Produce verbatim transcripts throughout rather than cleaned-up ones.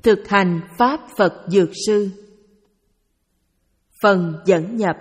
Thực hành Pháp Phật Dược Sư. Phần dẫn nhập.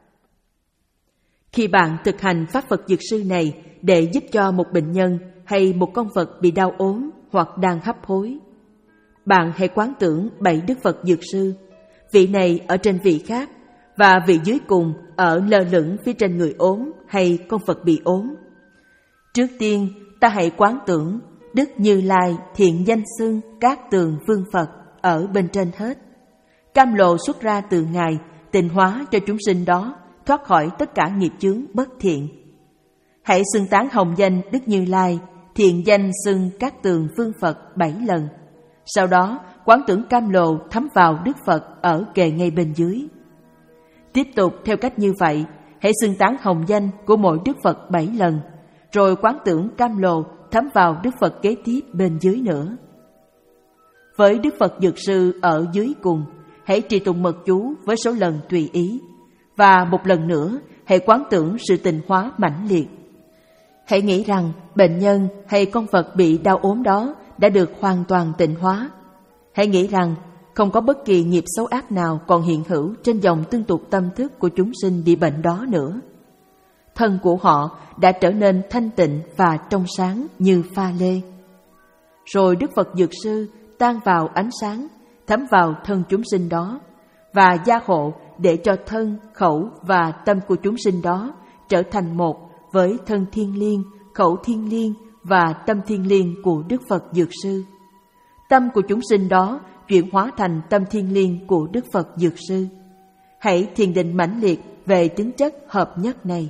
Khi bạn thực hành Pháp Phật Dược Sư này để giúp cho một bệnh nhân hay một con vật bị đau ốm hoặc đang hấp hối, bạn hãy quán tưởng bảy Đức Phật Dược Sư, vị này ở trên vị khác và vị dưới cùng ở lơ lửng phía trên người ốm hay con vật bị ốm. Trước tiên, ta hãy quán tưởng Đức Như Lai thiện danh xưng Cát Tường Vương Phật ở bên trên hết. Cam lộ xuất ra từ Ngài, tịnh hóa cho chúng sinh đó thoát khỏi tất cả nghiệp chướng bất thiện. Hãy xưng tán hồng danh Đức Như Lai thiện danh xưng Cát Tường Vương Phật bảy lần. Sau đó, quán tưởng cam lộ thấm vào Đức Phật ở kề ngay bên dưới. Tiếp tục theo cách như vậy, hãy xưng tán hồng danh của mỗi Đức Phật bảy lần, rồi quán tưởng cam lộ thấm vào Đức Phật kế tiếp bên dưới nữa. Với Đức Phật Dược Sư ở dưới cùng, hãy trì tụng mật chú với số lần tùy ý, và một lần nữa hãy quán tưởng sự tịnh hóa mãnh liệt. Hãy nghĩ rằng bệnh nhân hay con vật bị đau ốm đó đã được hoàn toàn tịnh hóa. Hãy nghĩ rằng không có bất kỳ nghiệp xấu ác nào còn hiện hữu trên dòng tương tục tâm thức của chúng sinh bị bệnh đó nữa. Thân của họ đã trở nên thanh tịnh và trong sáng như pha lê. Rồi Đức Phật Dược Sư tan vào ánh sáng, thấm vào thân chúng sinh đó, và gia hộ để cho thân, khẩu và tâm của chúng sinh đó trở thành một với thân thiên liêng, khẩu thiên liêng và tâm thiên liêng của Đức Phật Dược Sư. Tâm của chúng sinh đó chuyển hóa thành tâm thiên liêng của Đức Phật Dược Sư. Hãy thiền định mãnh liệt về tính chất hợp nhất này.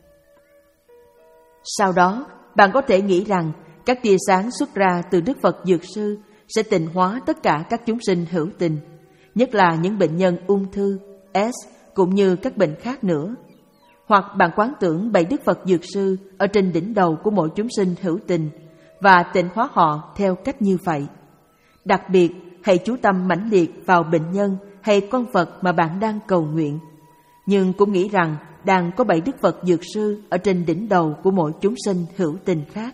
Sau đó, bạn có thể nghĩ rằng các tia sáng xuất ra từ Đức Phật Dược Sư sẽ tịnh hóa tất cả các chúng sinh hữu tình, nhất là những bệnh nhân ung thư, S cũng như các bệnh khác nữa. Hoặc bạn quán tưởng bảy Đức Phật Dược Sư ở trên đỉnh đầu của mỗi chúng sinh hữu tình và tịnh hóa họ theo cách như vậy. Đặc biệt, hãy chú tâm mãnh liệt vào bệnh nhân hay con vật mà bạn đang cầu nguyện, nhưng cũng nghĩ rằng đang có bảy Đức Phật Dược Sư ở trên đỉnh đầu của mỗi chúng sinh hữu tình khác.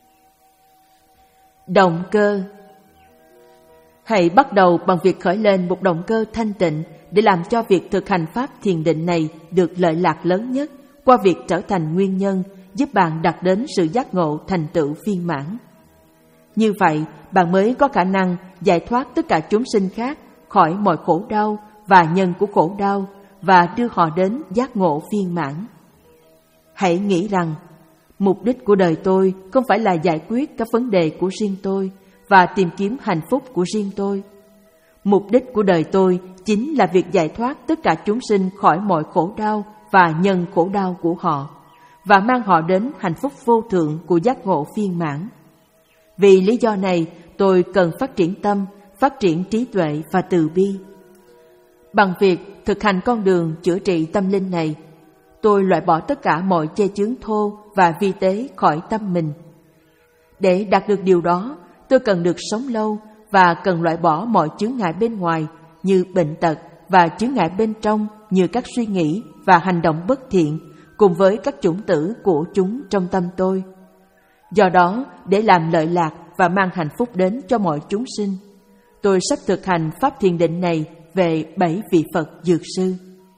Động cơ. Hãy bắt đầu bằng việc khởi lên một động cơ thanh tịnh để làm cho việc thực hành pháp thiền định này được lợi lạc lớn nhất qua việc trở thành nguyên nhân giúp bạn đạt đến sự giác ngộ thành tựu viên mãn. Như vậy, bạn mới có khả năng giải thoát tất cả chúng sinh khác khỏi mọi khổ đau và nhân của khổ đau và đưa họ đến giác ngộ viên mãn. Hãy nghĩ rằng, mục đích của đời tôi không phải là giải quyết các vấn đề của riêng tôi và tìm kiếm hạnh phúc của riêng tôi. Mục đích của đời tôi chính là việc giải thoát tất cả chúng sinh khỏi mọi khổ đau và nhân khổ đau của họ, và mang họ đến hạnh phúc vô thượng của giác ngộ viên mãn. Vì lý do này, tôi cần phát triển tâm, phát triển trí tuệ và từ bi. Bằng việc thực hành con đường chữa trị tâm linh này, tôi loại bỏ tất cả mọi che chướng thô và vi tế khỏi tâm mình. Để đạt được điều đó, tôi cần được sống lâu và cần loại bỏ mọi chướng ngại bên ngoài như bệnh tật và chướng ngại bên trong như các suy nghĩ và hành động bất thiện cùng với các chủng tử của chúng trong tâm tôi. Do đó, để làm lợi lạc và mang hạnh phúc đến cho mọi chúng sinh, tôi sắp thực hành pháp thiền định này về bảy vị Phật Dược Sư.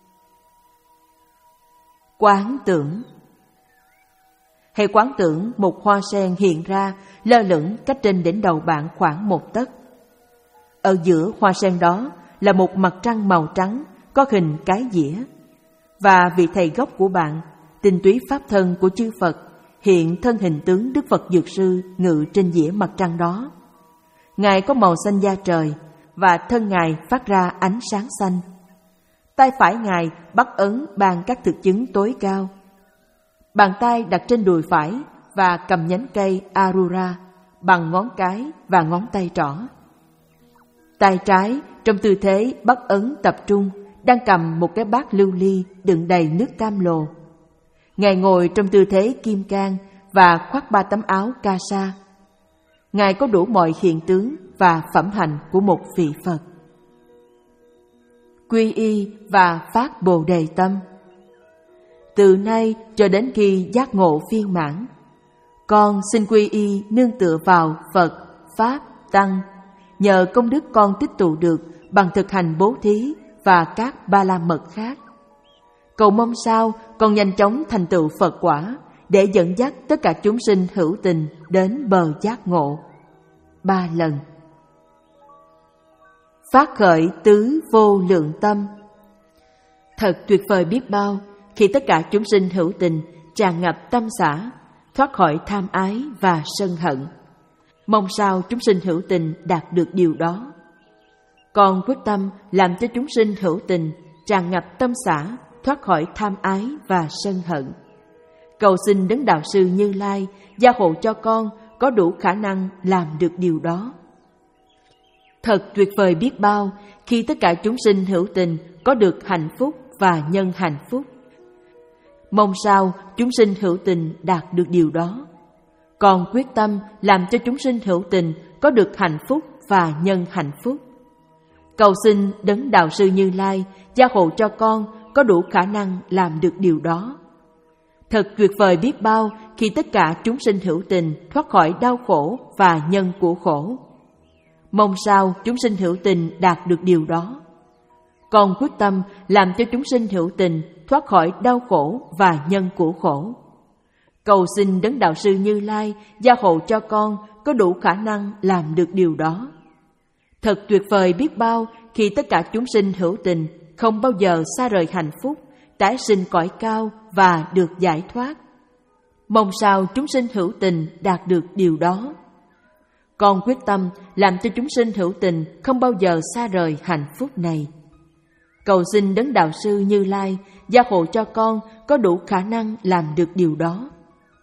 Quán tưởng. Hãy quán tưởng một hoa sen hiện ra lơ lửng cách trên đỉnh đầu bạn khoảng một tấc. Ở giữa hoa sen đó là một mặt trăng màu trắng có hình cái dĩa, và vị thầy gốc của bạn, tinh túy pháp thân của chư Phật, hiện thân hình tướng Đức Phật Dược Sư ngự trên dĩa mặt trăng đó. Ngài có màu xanh da trời và thân Ngài phát ra ánh sáng xanh. Tay phải Ngài bắt ấn ban các thực chứng tối cao. Bàn tay đặt trên đùi phải và cầm nhánh cây Arura bằng ngón cái và ngón tay trỏ. Tay trái trong tư thế bắt ấn tập trung đang cầm một cái bát lưu ly đựng đầy nước cam lồ. Ngài ngồi trong tư thế kim cang và khoác ba tấm áo ca sa. Ngài có đủ mọi hiện tướng và phẩm hạnh của một vị Phật. Quy y và phát Bồ Đề tâm. Từ nay cho đến khi giác ngộ viên mãn, con xin quy y nương tựa vào Phật, Pháp, Tăng nhờ công đức con tích tụ được bằng thực hành bố thí và các ba la mật khác. Cầu mong sao con nhanh chóng thành tựu Phật quả để dẫn dắt tất cả chúng sinh hữu tình đến bờ giác ngộ. Ba lần. Phát khởi tứ vô lượng tâm. Thật tuyệt vời biết bao khi tất cả chúng sinh hữu tình tràn ngập tâm xả, thoát khỏi tham ái và sân hận. Mong sao chúng sinh hữu tình đạt được điều đó. Con quyết tâm làm cho chúng sinh hữu tình tràn ngập tâm xả, thoát khỏi tham ái và sân hận. Cầu xin Đấng Đạo Sư Như Lai gia hộ cho con có đủ khả năng làm được điều đó. Thật tuyệt vời biết bao khi tất cả chúng sinh hữu tình có được hạnh phúc và nhân hạnh phúc. Mong sao chúng sinh hữu tình đạt được điều đó. Con quyết tâm làm cho chúng sinh hữu tình có được hạnh phúc và nhân hạnh phúc. Cầu xin Đấng Đạo Sư Như Lai gia hộ cho con có đủ khả năng làm được điều đó. Thật tuyệt vời biết bao khi tất cả chúng sinh hữu tình thoát khỏi đau khổ và nhân của khổ. Mong sao chúng sinh hữu tình đạt được điều đó. Con quyết tâm làm cho chúng sinh hữu tình thoát khỏi đau khổ và nhân của khổ. Cầu xin Đấng Đạo Sư Như Lai gia hộ cho con có đủ khả năng làm được điều đó. Thật tuyệt vời biết bao khi tất cả chúng sinh hữu tình không bao giờ xa rời hạnh phúc, tái sinh cõi cao và được giải thoát. Mong sao chúng sinh hữu tình đạt được điều đó. Con quyết tâm làm cho chúng sinh hữu tình không bao giờ xa rời hạnh phúc này. Cầu xin Đấng Đạo Sư Như Lai gia hộ cho con có đủ khả năng làm được điều đó.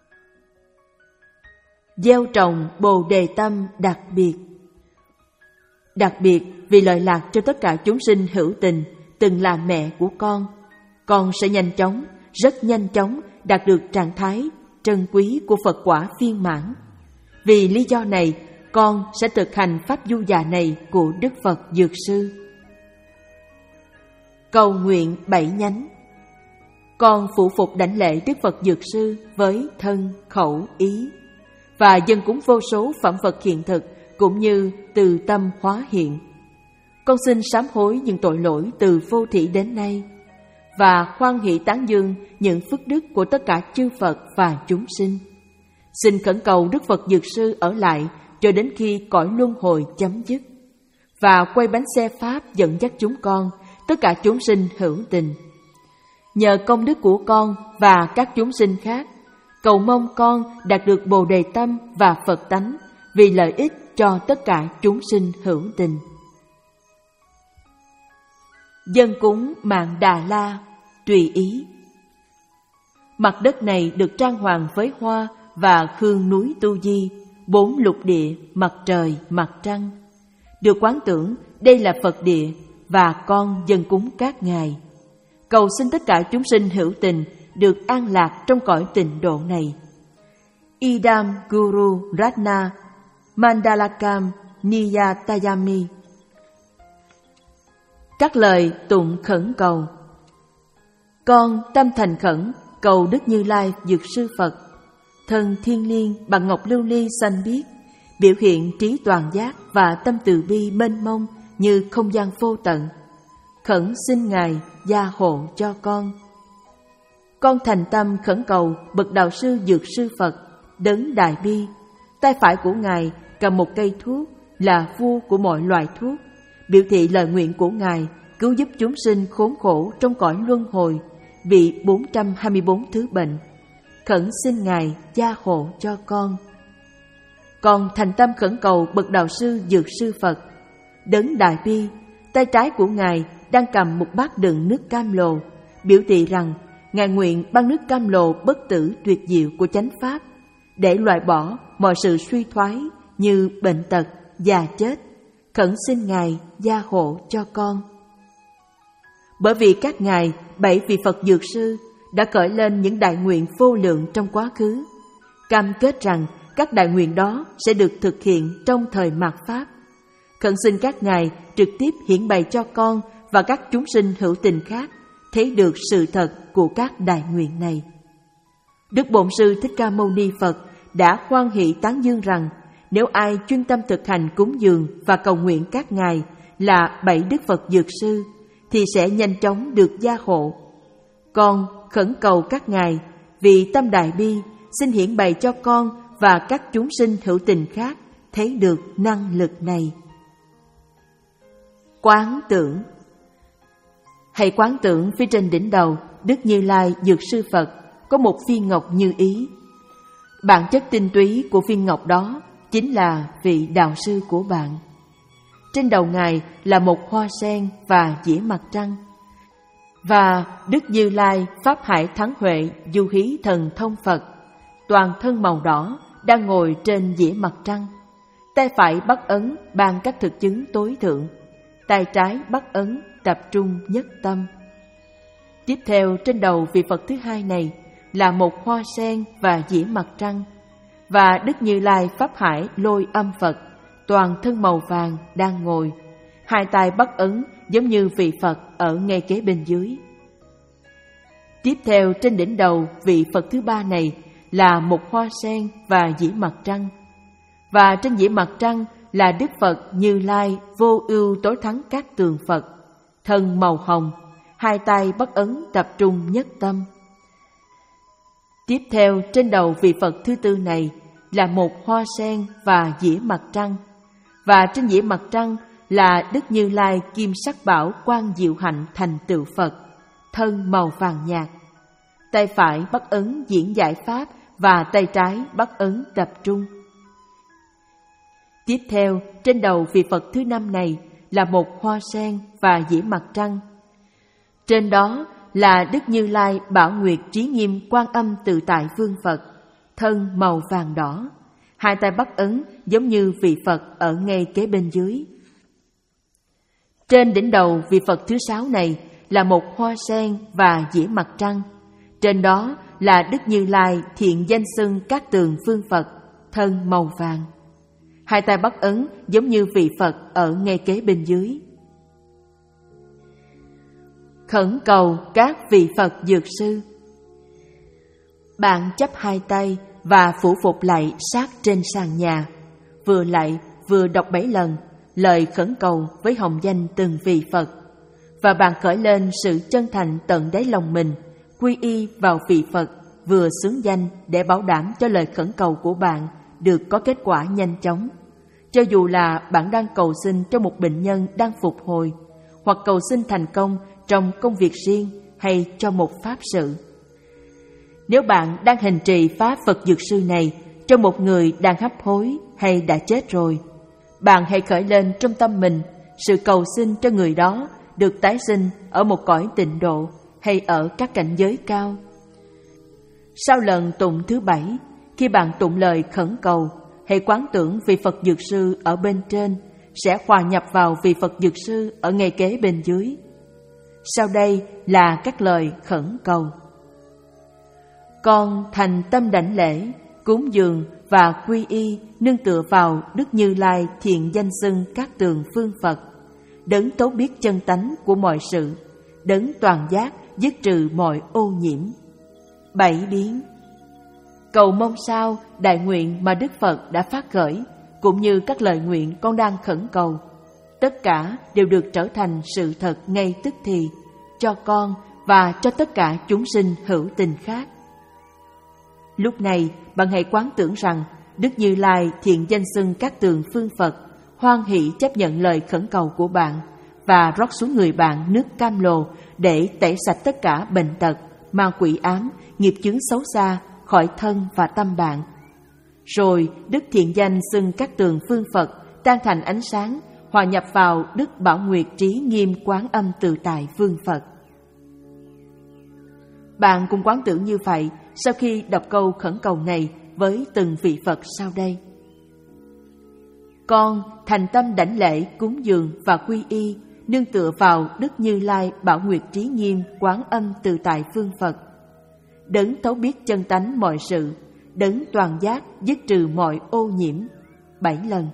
Gieo trồng Bồ Đề tâm đặc biệt. Đặc biệt vì lợi lạc cho tất cả chúng sinh hữu tình từng là mẹ của con, con sẽ nhanh chóng, rất nhanh chóng đạt được trạng thái trân quý của Phật quả viên mãn. Vì lý do này, con sẽ thực hành pháp du già này của Đức Phật Dược Sư. Cầu nguyện bảy nhánh. Con phụ phục đảnh lễ Đức Phật Dược Sư với thân, khẩu, ý và dâng cúng vô số phẩm vật hiện thực cũng như từ tâm hóa hiện. Con xin sám hối những tội lỗi từ vô thỉ đến nay và hoan hỷ tán dương những phước đức của tất cả chư Phật và chúng sinh. Xin khẩn cầu Đức Phật Dược Sư ở lại cho đến khi cõi luân hồi chấm dứt và quay bánh xe Pháp dẫn dắt chúng con, tất cả chúng sinh hữu tình. Nhờ công đức của con và các chúng sinh khác, cầu mong con đạt được Bồ Đề tâm và Phật tánh vì lợi ích cho tất cả chúng sinh hữu tình. Dâng cúng Mạn Đà La tùy ý. Mặt đất này được trang hoàng với hoa và hương núi Tu Di, bốn lục địa, mặt trời, mặt trăng. Được quán tưởng đây là Phật địa và con dâng cúng các ngài. Cầu xin tất cả chúng sinh hữu tình được an lạc trong cõi tịnh độ này. Idam Guru Ratna Mandalakam Niyatayami. Các lời tụng khẩn cầu. Con tâm thành khẩn cầu Đức Như Lai Dược Sư Phật, thân thiên liêng bằng ngọc lưu ly xanh biếc, biểu hiện trí toàn giác và tâm từ bi mênh mông như không gian vô tận. Khẩn xin Ngài gia hộ cho con. Con thành tâm khẩn cầu bậc đạo sư Dược Sư Phật, đấng đại bi, tay phải của Ngài cầm một cây thuốc là vua của mọi loại thuốc, biểu thị lời nguyện của Ngài cứu giúp chúng sinh khốn khổ trong cõi luân hồi bị bốn trăm hai mươi bốn thứ bệnh. Khẩn xin Ngài gia hộ cho con. Con thành tâm khẩn cầu bậc đạo sư Dược Sư Phật, đấng đại bi, tay trái của Ngài đang cầm một bát đựng nước cam lồ, biểu thị rằng Ngài nguyện ban nước cam lồ bất tử tuyệt diệu của chánh pháp để loại bỏ mọi sự suy thoái như bệnh tật, già chết. Khẩn xin Ngài gia hộ cho con. Bởi vì các ngài, bảy vị Phật Dược Sư đã khởi lên những đại nguyện vô lượng trong quá khứ, cam kết rằng các đại nguyện đó sẽ được thực hiện trong thời mạt Pháp. Khẩn xin các ngài trực tiếp hiển bày cho con và các chúng sinh hữu tình khác thấy được sự thật của các đại nguyện này. Đức Bổn Sư Thích Ca Mâu Ni Phật đã hoan hỷ tán dương rằng nếu ai chuyên tâm thực hành cúng dường và cầu nguyện các ngài là bảy đức Phật Dược Sư, thì sẽ nhanh chóng được gia hộ. Con khẩn cầu các ngài vì tâm đại bi, xin hiển bày cho con và các chúng sinh hữu tình khác thấy được năng lực này. Quán tưởng. Hãy quán tưởng phía trên đỉnh đầu Đức Như Lai Dược Sư Phật có một viên ngọc như ý. Bản chất tinh túy của viên ngọc đó chính là vị đạo sư của bạn. Trên đầu ngài là một hoa sen và dĩa mặt trăng. Và Đức Như Lai Pháp Hải Thắng Huệ Du Hí Thần Thông Phật, toàn thân màu đỏ, đang ngồi trên dĩa mặt trăng. Tay phải bắt ấn ban các thực chứng tối thượng, tay trái bắt ấn tập trung nhất tâm. Tiếp theo trên đầu vị Phật thứ hai này là một hoa sen và dĩa mặt trăng. Và Đức Như Lai Pháp Hải Lôi Âm Phật, toàn thân màu vàng, đang ngồi. Hai tay bắt ấn giống như vị Phật ở ngay kế bên dưới. Tiếp theo trên đỉnh đầu vị Phật thứ ba này là một hoa sen và dĩa mặt trăng. Và trên dĩa mặt trăng là Đức Phật Như Lai Vô Ưu Tối Thắng các tường Phật, thân màu hồng, hai tay bắt ấn tập trung nhất tâm. Tiếp theo trên đầu vị Phật thứ tư này là một hoa sen và dĩa mặt trăng. Và trên dĩa mặt trăng là Đức Như Lai Kim Sắc Bảo Quang Diệu Hạnh thành tựu Phật, thân màu vàng nhạt. Tay phải bắt ấn diễn giải pháp và tay trái bắt ấn tập trung. Tiếp theo trên đầu vị Phật thứ năm này là một hoa sen và dĩa mặt trăng. Trên đó là Đức Như Lai Bảo Nguyệt Trí Nghiêm Quan Âm Tự Tại Vương Phật, thân màu vàng đỏ. Hai tay bắt ấn giống như vị Phật ở ngay kế bên dưới. Trên đỉnh đầu vị Phật thứ sáu này là một hoa sen và dĩa mặt trăng. Trên đó là Đức Như Lai Thiện Danh Xưng Các Tường Phương Phật, thân màu vàng. Hai tay bắt ấn giống như vị Phật ở ngay kế bên dưới. Khẩn cầu các vị Phật Dược Sư. Bạn chắp hai tay và phủ phục lạy sát trên sàn nhà, vừa lạy vừa đọc bảy lần lời khẩn cầu với hồng danh từng vị Phật. Và bạn khởi lên sự chân thành tận đáy lòng mình, quy y vào vị Phật vừa xướng danh để bảo đảm cho lời khẩn cầu của bạn được có kết quả nhanh chóng. Cho dù là bạn đang cầu xin cho một bệnh nhân đang phục hồi, hoặc cầu xin thành công trong công việc riêng hay cho một pháp sự. Nếu bạn đang hành trì pháp Phật Dược Sư này cho một người đang hấp hối hay đã chết rồi, bạn hãy khởi lên trong tâm mình sự cầu xin cho người đó được tái sinh ở một cõi tịnh độ hay ở các cảnh giới cao. Sau lần tụng thứ bảy, khi bạn tụng lời khẩn cầu, hãy quán tưởng vị Phật Dược Sư ở bên trên sẽ hòa nhập vào vị Phật Dược Sư ở ngay kế bên dưới. Sau đây là các lời khẩn cầu. Con thành tâm đảnh lễ, cúng dường và quy y nương tựa vào Đức Như Lai Thiện Danh Xưng Các Tường Phương Phật, đấng thấu biết chân tánh của mọi sự, đấng toàn giác dứt trừ mọi ô nhiễm. Bảy biến. Cầu mong sao đại nguyện mà Đức Phật đã phát khởi, cũng như các lời nguyện con đang khẩn cầu, tất cả đều được trở thành sự thật ngay tức thì cho con và cho tất cả chúng sinh hữu tình khác. Lúc này bạn hãy quán tưởng rằng Đức Như Lai Thiện Danh Xưng Các Tường Phương Phật hoan hỷ chấp nhận lời khẩn cầu của bạn và rót xuống người bạn nước cam lồ để tẩy sạch tất cả bệnh tật, ma quỷ ám, nghiệp chướng xấu xa khỏi thân và tâm bạn. Rồi Đức Thiện Danh Xưng Các Tường Phương Phật tan thành ánh sáng, hòa nhập vào Đức Bảo Nguyệt Trí Nghiêm Quán Âm Tự Tại Vương Phật. Bạn cùng quán tưởng như vậy sau khi đọc câu khẩn cầu này với từng vị Phật sau đây. Con thành tâm đảnh lễ, cúng dường và quy y nương tựa vào Đức Như Lai Bảo Nguyệt Trí Nghiêm Quán Âm Tự Tại Vương Phật, đấng thấu biết chân tánh mọi sự, đấng toàn giác dứt trừ mọi ô nhiễm. Bảy lần.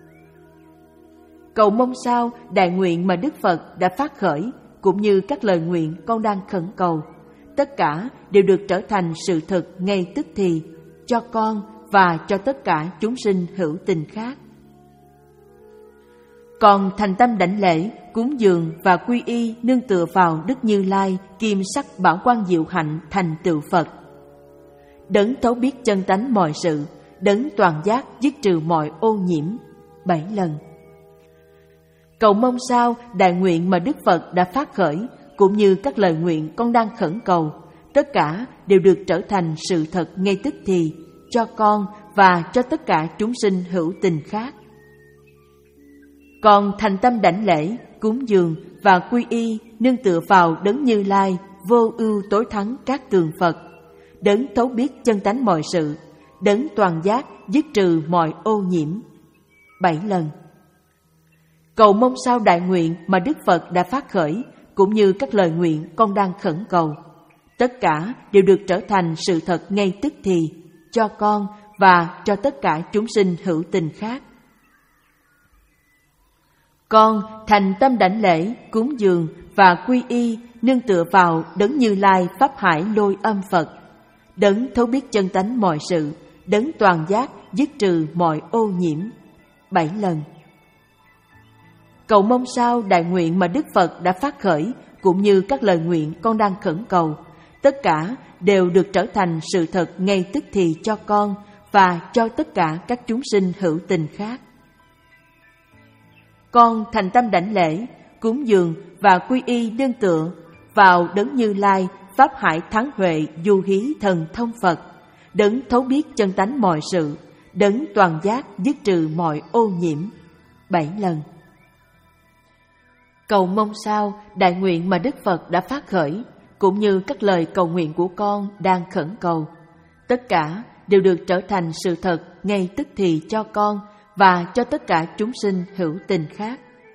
Cầu mong sao đại nguyện mà Đức Phật đã phát khởi, cũng như các lời nguyện con đang khẩn cầu, tất cả đều được trở thành sự thực ngay tức thì cho con và cho tất cả chúng sinh hữu tình khác. Còn thành tâm đảnh lễ, cúng dường và quy y nương tựa vào Đức Như Lai kim sắc bảo quang diệu hạnh thành tựu Phật. Đấng thấu biết chân tánh mọi sự, đấng toàn giác dứt trừ mọi ô nhiễm, bảy lần. Cầu mong sao đại nguyện mà Đức Phật đã phát khởi, cũng như các lời nguyện con đang khẩn cầu, tất cả đều được trở thành sự thật ngay tức thì cho con và cho tất cả chúng sinh hữu tình khác. Còn thành tâm đảnh lễ, cúng dường và quy y nương tựa vào đấng Như Lai vô ưu tối thắng các tường Phật, đấng thấu biết chân tánh mọi sự, đấng toàn giác dứt trừ mọi ô nhiễm, bảy lần. Cầu mong sao đại nguyện mà Đức Phật đã phát khởi, cũng như các lời nguyện con đang khẩn cầu, tất cả đều được trở thành sự thật ngay tức thì cho con và cho tất cả chúng sinh hữu tình khác. Con thành tâm đảnh lễ, cúng dường và quy y nương tựa vào đấng Như Lai pháp hải lôi âm Phật, đấng thấu biết chân tánh mọi sự, đấng toàn giác dứt trừ mọi ô nhiễm, bảy lần. Cầu mong sao đại nguyện mà Đức Phật đã phát khởi, cũng như các lời nguyện con đang khẩn cầu, tất cả đều được trở thành sự thật ngay tức thì cho con và cho tất cả các chúng sinh hữu tình khác. Con thành tâm đảnh lễ, cúng dường và quy y nương tựa vào đấng Như Lai pháp hải thắng huệ du hí thần thông Phật, đấng thấu biết chân tánh mọi sự, đấng toàn giác dứt trừ mọi ô nhiễm, bảy lần. Cầu mong sao đại nguyện mà Đức Phật đã phát khởi, cũng như các lời cầu nguyện của con đang khẩn cầu, tất cả đều được trở thành sự thật ngay tức thì cho con và cho tất cả chúng sinh hữu tình khác.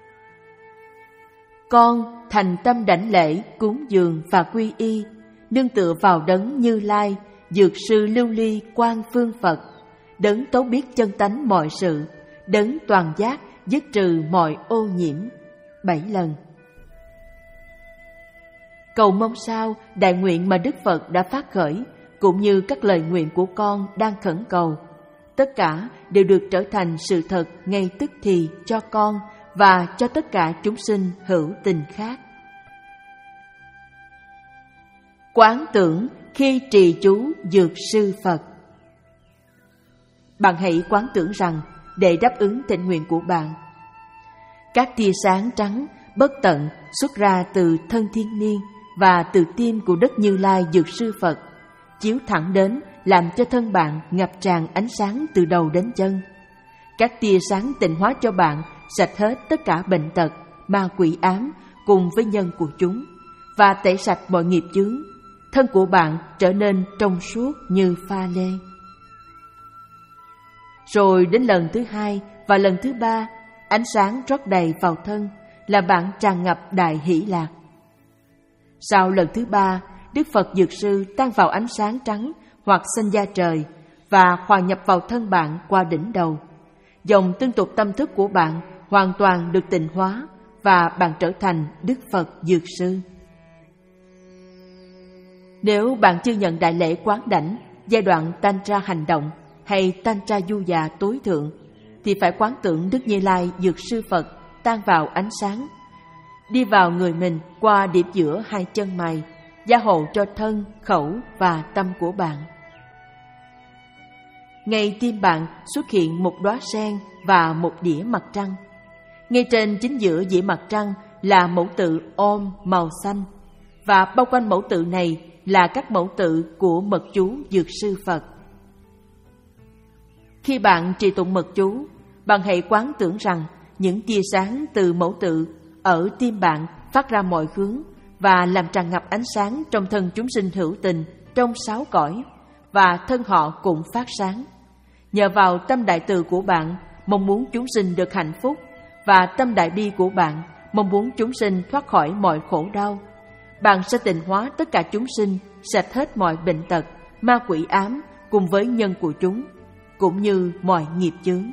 Con thành tâm đảnh lễ, cúng dường và quy y nương tựa vào đấng Như Lai dược sư lưu ly quang phương Phật, đấng thấu biết chân tánh mọi sự, đấng toàn giác dứt trừ mọi ô nhiễm, bảy lần. Cầu mong sao đại nguyện mà Đức Phật đã phát khởi, cũng như các lời nguyện của con đang khẩn cầu, tất cả đều được trở thành sự thật ngay tức thì cho con và cho tất cả chúng sinh hữu tình khác. Quán tưởng khi trì chú dược sư Phật. Bạn hãy quán tưởng rằng để đáp ứng thỉnh nguyện của bạn, các tia sáng trắng bất tận xuất ra từ thân thiên niên và từ tim của đất Như Lai dược sư Phật, chiếu thẳng đến làm cho thân bạn ngập tràn ánh sáng từ đầu đến chân. Các tia sáng tịnh hóa cho bạn sạch hết tất cả bệnh tật, ma quỷ ám cùng với nhân của chúng, và tẩy sạch mọi nghiệp chướng. Thân của bạn trở nên trong suốt như pha lê. Rồi đến lần thứ hai và lần thứ ba, ánh sáng rót đầy vào thân, là bạn tràn ngập đại hỷ lạc. Sau lần thứ ba, Đức Phật Dược Sư tan vào ánh sáng trắng hoặc xanh da trời và hòa nhập vào thân bạn qua đỉnh đầu. Dòng tương tục tâm thức của bạn hoàn toàn được tịnh hóa và bạn trở thành Đức Phật Dược Sư. Nếu bạn chưa nhận đại lễ quán đảnh giai đoạn Tantra hành động hay Tantra du già tối thượng, thì phải quán tưởng Đức Như Lai Dược Sư Phật tan vào ánh sáng, đi vào người mình qua điểm giữa hai chân mày, gia hộ cho thân, khẩu và tâm của bạn. Ngay tim bạn xuất hiện một đóa sen và một đĩa mặt trăng. Ngay trên chính giữa dĩa mặt trăng là mẫu tự Om màu xanh, và bao quanh mẫu tự này là các mẫu tự của mật chú Dược Sư Phật. Khi bạn trì tụng mật chú, bạn hãy quán tưởng rằng những tia sáng từ mẫu tự ở tim bạn phát ra mọi hướng và làm tràn ngập ánh sáng trong thân chúng sinh hữu tình trong sáu cõi, và thân họ cũng phát sáng. Nhờ vào tâm đại từ của bạn mong muốn chúng sinh được hạnh phúc, và tâm đại bi của bạn mong muốn chúng sinh thoát khỏi mọi khổ đau, bạn sẽ tịnh hóa tất cả chúng sinh, sạch hết mọi bệnh tật, ma quỷ ám cùng với nhân của chúng, cũng như mọi nghiệp chướng.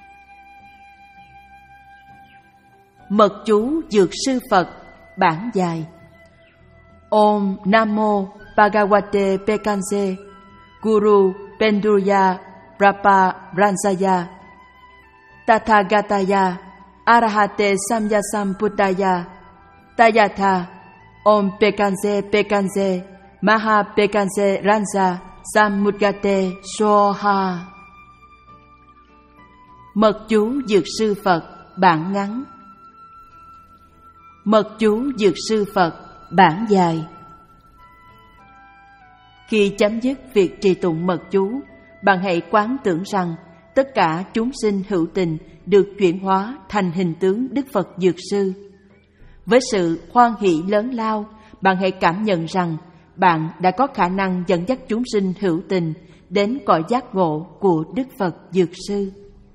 Mật chú Dược Sư Phật bản dài. Om Namo Bhagavate Pekanse Guru Penduya Brahma Branjaya, Tathagataya, Arahate Samyasambuddhaya, Tayatha, Om Pekanse Pekanse, Maha Pekanse Ranja, Samudgate Soha. Mật chú Dược Sư Phật bản ngắn. Mật chú Dược Sư Phật bản dài. Khi chấm dứt việc trì tụng mật chú, bạn hãy quán tưởng rằng tất cả chúng sinh hữu tình được chuyển hóa thành hình tướng Đức Phật Dược Sư. Với sự hoan hỷ lớn lao, bạn hãy cảm nhận rằng bạn đã có khả năng dẫn dắt chúng sinh hữu tình đến cõi giác ngộ của Đức Phật Dược Sư.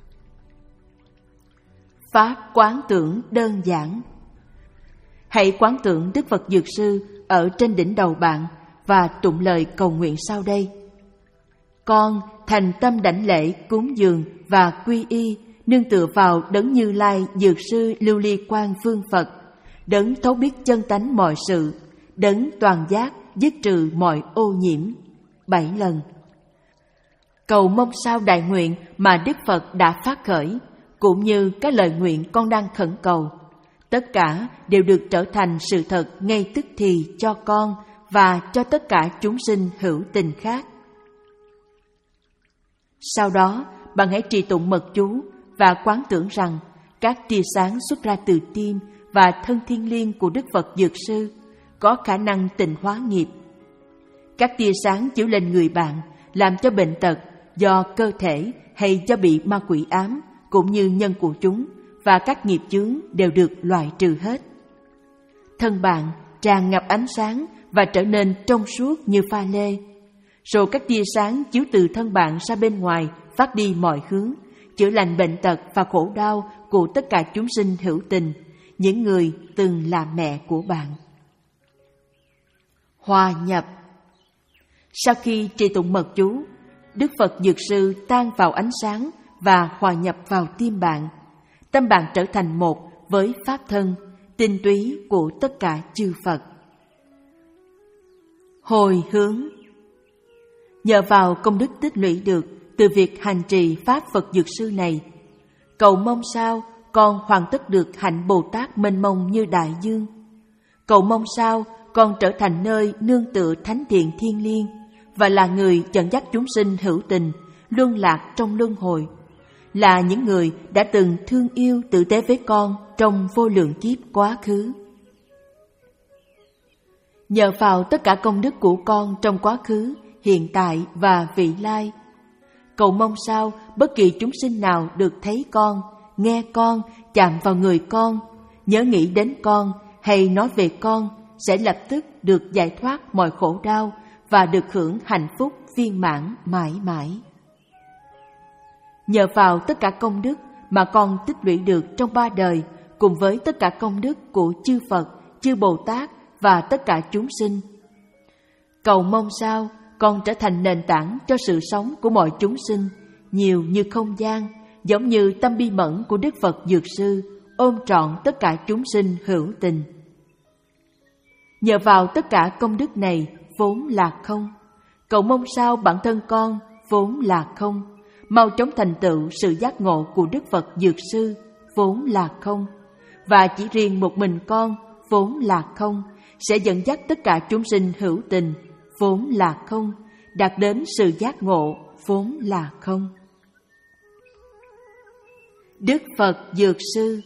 Pháp quán tưởng đơn giản. Hãy quán tưởng Đức Phật Dược Sư ở trên đỉnh đầu bạn và tụng lời cầu nguyện sau đây. Con thành tâm đảnh lễ cúng dường và quy y, nương tựa vào đấng Như Lai Dược Sư Lưu Ly Quang Vương Phật, đấng thấu biết chân tánh mọi sự, đấng toàn giác dứt trừ mọi ô nhiễm. Bảy lần. Cầu mong sao đại nguyện mà Đức Phật đã phát khởi, cũng như các lời nguyện con đang khẩn cầu, tất cả đều được trở thành sự thật ngay tức thì cho con và cho tất cả chúng sinh hữu tình khác. Sau đó, bạn hãy trì tụng mật chú và quán tưởng rằng các tia sáng xuất ra từ tim và thân thiêng liêng của Đức Phật Dược Sư có khả năng tịnh hóa nghiệp. Các tia sáng chiếu lên người bạn, làm cho bệnh tật do cơ thể hay do bị ma quỷ ám, cũng như nhân của chúng và các nghiệp chướng đều được loại trừ hết. Thân bạn tràn ngập ánh sáng và trở nên trong suốt như pha lê. Rồi các tia sáng chiếu từ thân bạn ra bên ngoài, phát đi mọi hướng, chữa lành bệnh tật và khổ đau của tất cả chúng sinh hữu tình, những người từng là mẹ của bạn. Hòa nhập. Sau khi trì tụng mật chú, Đức Phật Dược Sư tan vào ánh sáng và hòa nhập vào tim bạn. Tâm bạn trở thành một với Pháp thân, tinh túy của tất cả chư Phật. Hồi hướng. Nhờ vào công đức tích lũy được từ việc hành trì Pháp Phật Dược Sư này, cầu mong sao con hoàn tất được hạnh Bồ Tát mênh mông như đại dương. Cầu mong sao con trở thành nơi nương tựa thánh thiện thiên liêng và là người dẫn dắt chúng sinh hữu tình luân lạc trong luân hồi, là những người đã từng thương yêu tử tế với con trong vô lượng kiếp quá khứ. Nhờ vào tất cả công đức của con trong quá khứ, hiện tại và vị lai, cầu mong sao bất kỳ chúng sinh nào được thấy con, nghe con, chạm vào người con, nhớ nghĩ đến con hay nói về con sẽ lập tức được giải thoát mọi khổ đau và được hưởng hạnh phúc viên mãn mãi mãi. Nhờ vào tất cả công đức mà con tích lũy được trong ba đời, cùng với tất cả công đức của chư Phật, chư Bồ Tát và tất cả chúng sinh, cầu mong sao con trở thành nền tảng cho sự sống của mọi chúng sinh, nhiều như không gian, giống như tâm bi mẫn của Đức Phật Dược Sư ôm trọn tất cả chúng sinh hữu tình. Nhờ vào tất cả công đức này vốn là không, cầu mong sao bản thân con vốn là không, mau chóng thành tựu sự giác ngộ của Đức Phật Dược Sư vốn là không, và chỉ riêng một mình con vốn là không sẽ dẫn dắt tất cả chúng sinh hữu tình vốn là không đạt đến sự giác ngộ vốn là không. Đức Phật Dược Sư.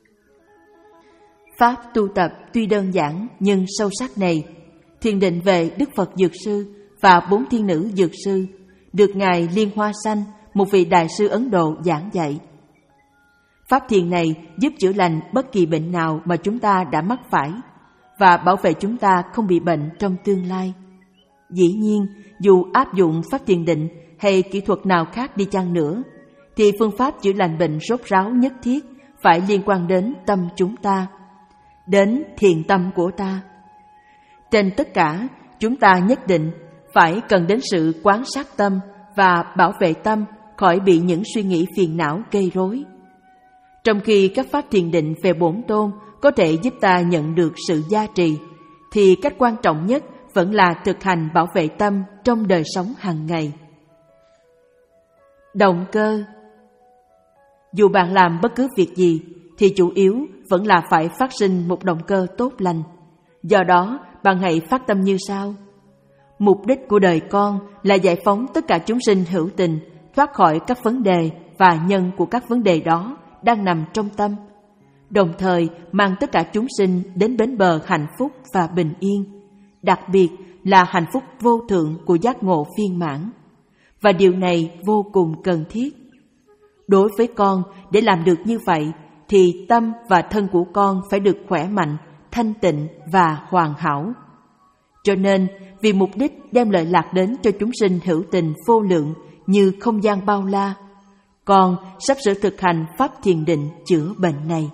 Pháp tu tập tuy đơn giản nhưng sâu sắc này, thiền định về Đức Phật Dược Sư và bốn thiên nữ Dược Sư được Ngài Liên Hoa Sanh, một vị đại sư Ấn Độ giảng dạy. Pháp thiền này giúp chữa lành bất kỳ bệnh nào mà chúng ta đã mắc phải và bảo vệ chúng ta không bị bệnh trong tương lai. Dĩ nhiên, dù áp dụng pháp thiền định hay kỹ thuật nào khác đi chăng nữa, thì phương pháp chữa lành bệnh rốt ráo nhất thiết phải liên quan đến tâm chúng ta, đến thiền tâm của ta. Trên tất cả, chúng ta nhất định phải cần đến sự quán sát tâm và bảo vệ tâm khỏi bị những suy nghĩ phiền não gây rối. Trong khi các pháp thiền định về bổn tôn có thể giúp ta nhận được sự gia trì, thì cách quan trọng nhất vẫn là thực hành bảo vệ tâm trong đời sống hàng ngày. Động cơ. Dù bạn làm bất cứ việc gì thì chủ yếu vẫn là phải phát sinh một động cơ tốt lành. Do đó, bạn hãy phát tâm như sau. Mục đích của đời con là giải phóng tất cả chúng sinh hữu tình thoát khỏi các vấn đề và nhân của các vấn đề đó đang nằm trong tâm, đồng thời mang tất cả chúng sinh đến bến bờ hạnh phúc và bình yên, đặc biệt là hạnh phúc vô thượng của giác ngộ viên mãn. Và điều này vô cùng cần thiết. Đối với con, để làm được như vậy, thì tâm và thân của con phải được khỏe mạnh, thanh tịnh và hoàn hảo. Cho nên, vì mục đích đem lợi lạc đến cho chúng sinh hữu tình vô lượng như không gian bao la, con sắp sửa thực hành pháp thiền định chữa bệnh này.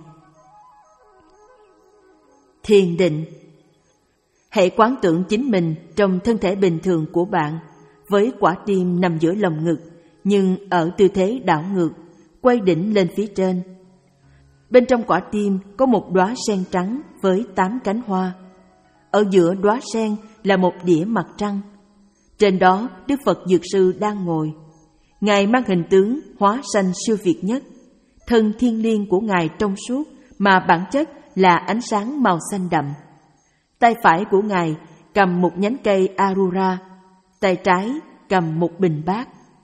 Thiền định. Hãy quán tưởng chính mình trong thân thể bình thường của bạn, với quả tim nằm giữa lồng ngực, nhưng ở tư thế đảo ngược, quay đỉnh lên phía trên. Bên trong quả tim có một đóa sen trắng với tám cánh hoa. Ở giữa đóa sen là một đĩa mặt trăng. Trên đó Đức Phật Dược Sư đang ngồi. Ngài mang hình tướng hóa sanh siêu việt nhất. Thân thiên liêng của Ngài trong suốt mà bản chất là ánh sáng màu xanh đậm. Tay phải của Ngài cầm một nhánh cây Arura, tay trái cầm một bình bát.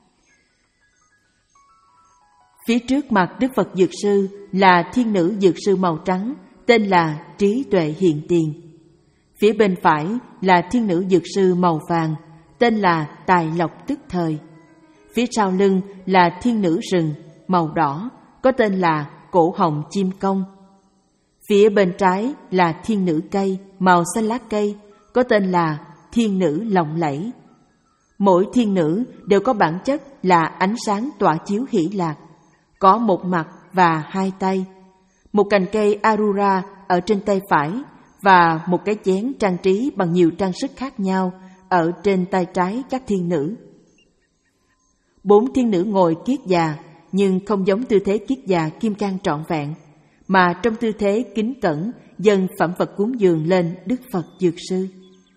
Phía trước mặt Đức Phật Dược Sư là thiên nữ dược sư màu trắng, tên là Trí Tuệ Hiện Tiền. Phía bên phải là thiên nữ dược sư màu vàng, tên là Tài Lộc Tức Thời. Phía sau lưng là thiên nữ rừng màu đỏ, có tên là Cổ Hồng Chim Công. Phía bên trái là thiên nữ cây màu xanh lá cây, có tên là Thiên Nữ Lộng Lẫy. Mỗi thiên nữ đều có bản chất là ánh sáng tỏa chiếu hỷ lạc, có một mặt và hai tay, một cành cây Arura ở trên tay phải và một cái chén trang trí bằng nhiều trang sức khác nhau ở trên tay trái các thiên nữ. Bốn thiên nữ ngồi kiết già, nhưng không giống tư thế kiết già kim cang trọn vẹn, mà trong tư thế kính cẩn dâng phẩm vật cúng dường lên Đức Phật Dược Sư.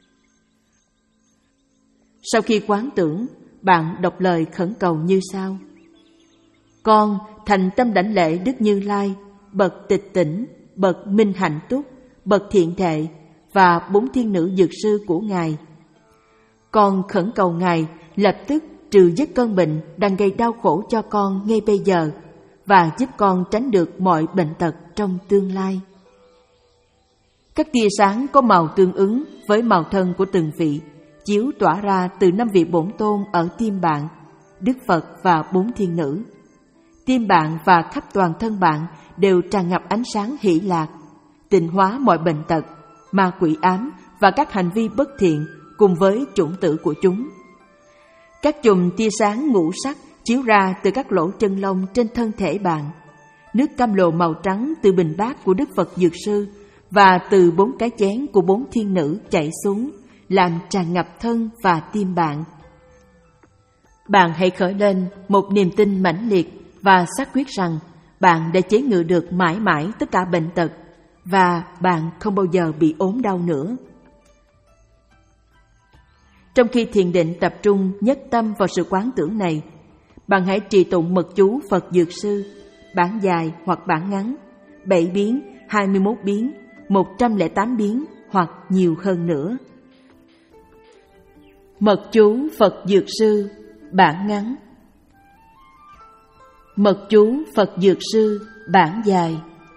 Sau khi quán tưởng, bạn đọc lời khẩn cầu như sau. Con thành tâm đảnh lễ Đức Như Lai, bậc tịch tỉnh, bậc minh hạnh túc, bậc thiện thệ và bốn thiên nữ dược sư của Ngài. Con khẩn cầu Ngài lập tức trừ dứt cơn bệnh đang gây đau khổ cho con ngay bây giờ và giúp con tránh được mọi bệnh tật trong tương lai. Các tia sáng có màu tương ứng với màu thân của từng vị chiếu tỏa ra từ năm vị bổn tôn ở tim bạn, Đức Phật và bốn thiên nữ. Tim bạn và khắp toàn thân bạn đều tràn ngập ánh sáng hỷ lạc, tịnh hóa mọi bệnh tật, ma quỷ ám và các hành vi bất thiện cùng với chủng tử của chúng. Các chùm tia sáng ngũ sắc chiếu ra từ các lỗ chân lông trên thân thể bạn. Nước cam lồ màu trắng từ bình bát của Đức Phật Dược Sư và từ bốn cái chén của bốn thiên nữ chảy xuống, làm tràn ngập thân và tim bạn. Bạn hãy khởi lên một niềm tin mãnh liệt và xác quyết rằng bạn đã chế ngự được mãi mãi tất cả bệnh tật và bạn không bao giờ bị ốm đau nữa. Trong khi thiền định tập trung nhất tâm vào sự quán tưởng này, bạn hãy trì tụng mật chú Phật Dược Sư, bản dài hoặc bản ngắn, bảy biến, hai mươi mốt biến, một trăm lẻ tám biến hoặc nhiều hơn nữa. Mật chú Phật Dược Sư, bản ngắn. Mật chú Phật Dược Sư, bản dài.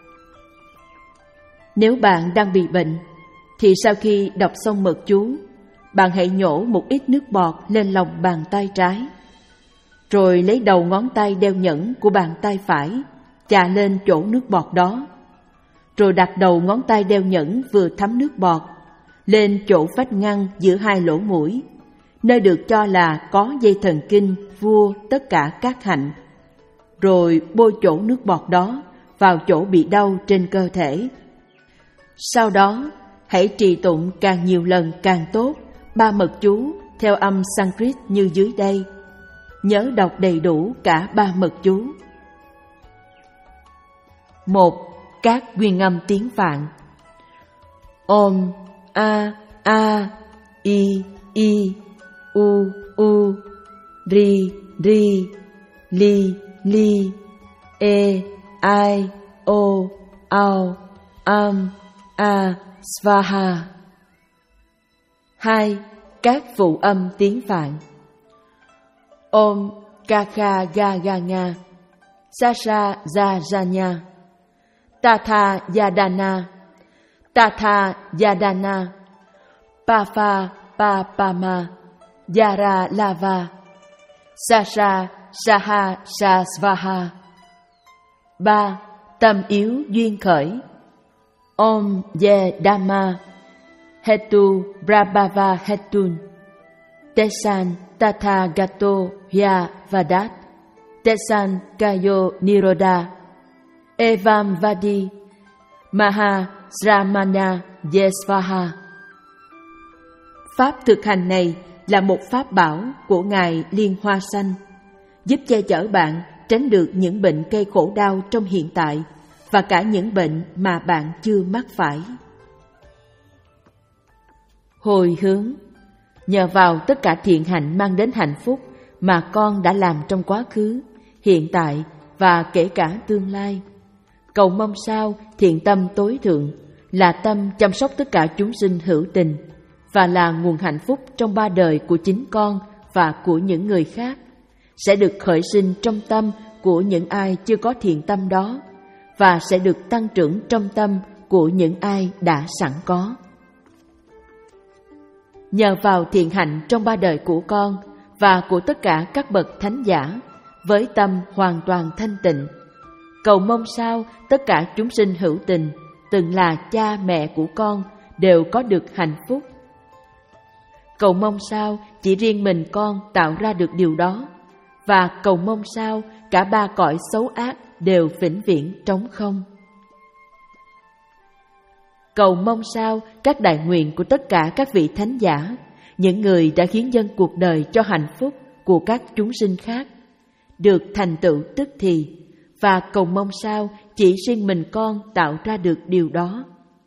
Nếu bạn đang bị bệnh, thì sau khi đọc xong mật chú, bạn hãy nhổ một ít nước bọt lên lòng bàn tay trái, rồi lấy đầu ngón tay đeo nhẫn của bàn tay phải chà lên chỗ nước bọt đó, rồi đặt đầu ngón tay đeo nhẫn vừa thấm nước bọt lên chỗ vách ngăn giữa hai lỗ mũi, nơi được cho là có dây thần kinh vua tất cả các hạnh, rồi bôi chỗ nước bọt đó vào chỗ bị đau trên cơ thể. Sau đó, hãy trì tụng càng nhiều lần càng tốt ba mật chú theo âm Sanskrit như dưới đây. Nhớ đọc đầy đủ cả ba mật chú. Một. Các nguyên âm tiếng Phạn. Om, A, A, I, I, U, U, Ri, Ri, li, li, e, ai, o, ao, am, a, svaha. Hai. Các phụ âm tiếng Phạn. Om Kakha Gaganga, Sasha Jajanya, Tatha Yadana, Tatha Yadana, Pafa Papama, Yara Lava, Sasha Saha Sasvaha. Ba. Tâm yếu duyên khởi. Om Ye Dhamma, Hetu Brabhava Hetun, Tesan Tathagato Hya Vadat, Tesan Kayo Niroda, Evam Vadi, Maha Sramana Yesvaha. Pháp thực hành này là một pháp bảo của Ngài Liên Hoa Xanh, giúp che chở bạn tránh được những bệnh gây khổ đau trong hiện tại và cả những bệnh mà bạn chưa mắc phải. Hồi hướng. Nhờ vào tất cả thiện hạnh mang đến hạnh phúc mà con đã làm trong quá khứ, hiện tại và kể cả tương lai, cầu mong sao thiện tâm tối thượng là tâm chăm sóc tất cả chúng sinh hữu tình và là nguồn hạnh phúc trong ba đời của chính con và của những người khác, sẽ được khởi sinh trong tâm của những ai chưa có thiện tâm đó và sẽ được tăng trưởng trong tâm của những ai đã sẵn có. Nhờ vào thiện hạnh trong ba đời của con và của tất cả các bậc thánh giả, với tâm hoàn toàn thanh tịnh, cầu mong sao tất cả chúng sinh hữu tình từng là cha mẹ của con đều có được hạnh phúc. Cầu mong sao chỉ riêng mình con tạo ra được điều đó, và cầu mong sao cả ba cõi xấu ác đều vĩnh viễn trống không. Cầu mong sao các đại nguyện của tất cả các vị thánh giả, những người đã hiến dâng cuộc đời cho hạnh phúc của các chúng sinh khác, được thành tựu tức thì, và cầu mong sao chỉ riêng mình con tạo ra được điều đó.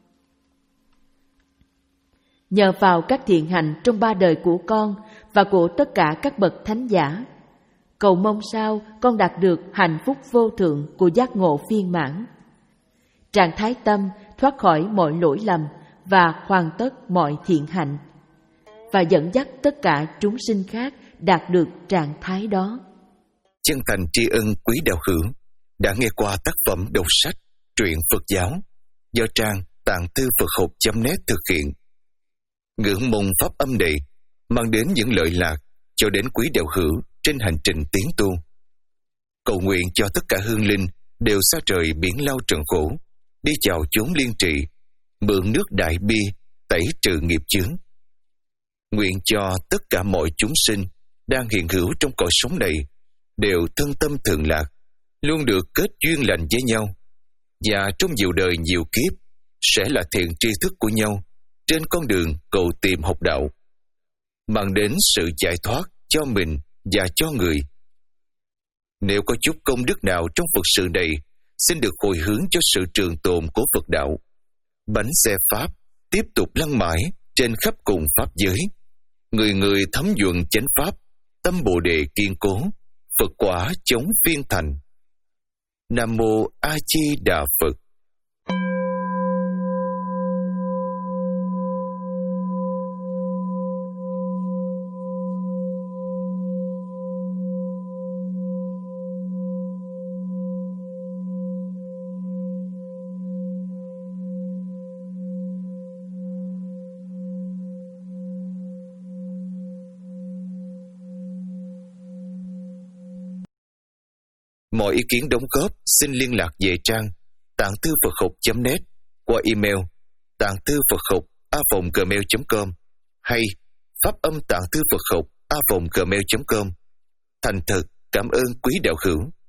Nhờ vào các thiện hạnh trong ba đời của con và của tất cả các bậc thánh giả, cầu mong sao con đạt được hạnh phúc vô thượng của giác ngộ viên mãn, trạng thái tâm thoát khỏi mọi lỗi lầm và hoàn tất mọi thiện hạnh, và dẫn dắt tất cả chúng sinh khác đạt được trạng thái đó. Chân thành tri ân quý đạo hữu đã nghe qua tác phẩm đọc sách truyện Phật giáo do trang tạng thư Phật học chấm net thực hiện. Ngưỡng mong pháp âm này mang đến những lợi lạc cho đến quý đạo hữu trên hành trình tiến tu. Cầu nguyện cho tất cả hương linh đều xa trời biển lao trần khổ, đi chào chốn liên trị, mượn nước đại bi tẩy trừ nghiệp chướng. Nguyện cho tất cả mọi chúng sinh đang hiện hữu trong cõi sống này đều thân tâm thường lạc, luôn được kết duyên lành với nhau, và trong nhiều đời nhiều kiếp sẽ là thiện tri thức của nhau trên con đường cầu tìm học đạo, mang đến sự giải thoát cho mình và cho người. Nếu có chút công đức nào trong Phật sự này, xin được hồi hướng cho sự trường tồn của Phật đạo. Bánh xe Pháp tiếp tục lăn mãi trên khắp cùng Pháp giới. Người người thấm nhuận chánh Pháp, tâm Bồ Đề kiên cố, Phật quả chống phiên thành. Nam Mô A Di Đà Phật. Mọi ý kiến đóng góp xin liên lạc về trang tạng thư Phật học chấm net qua email tạng thư Phật học a vòng gmail chấm com hay pháp âm tạng thư Phật học a vòng gmail chấm com. Thành thật cảm ơn quý đạo hữu.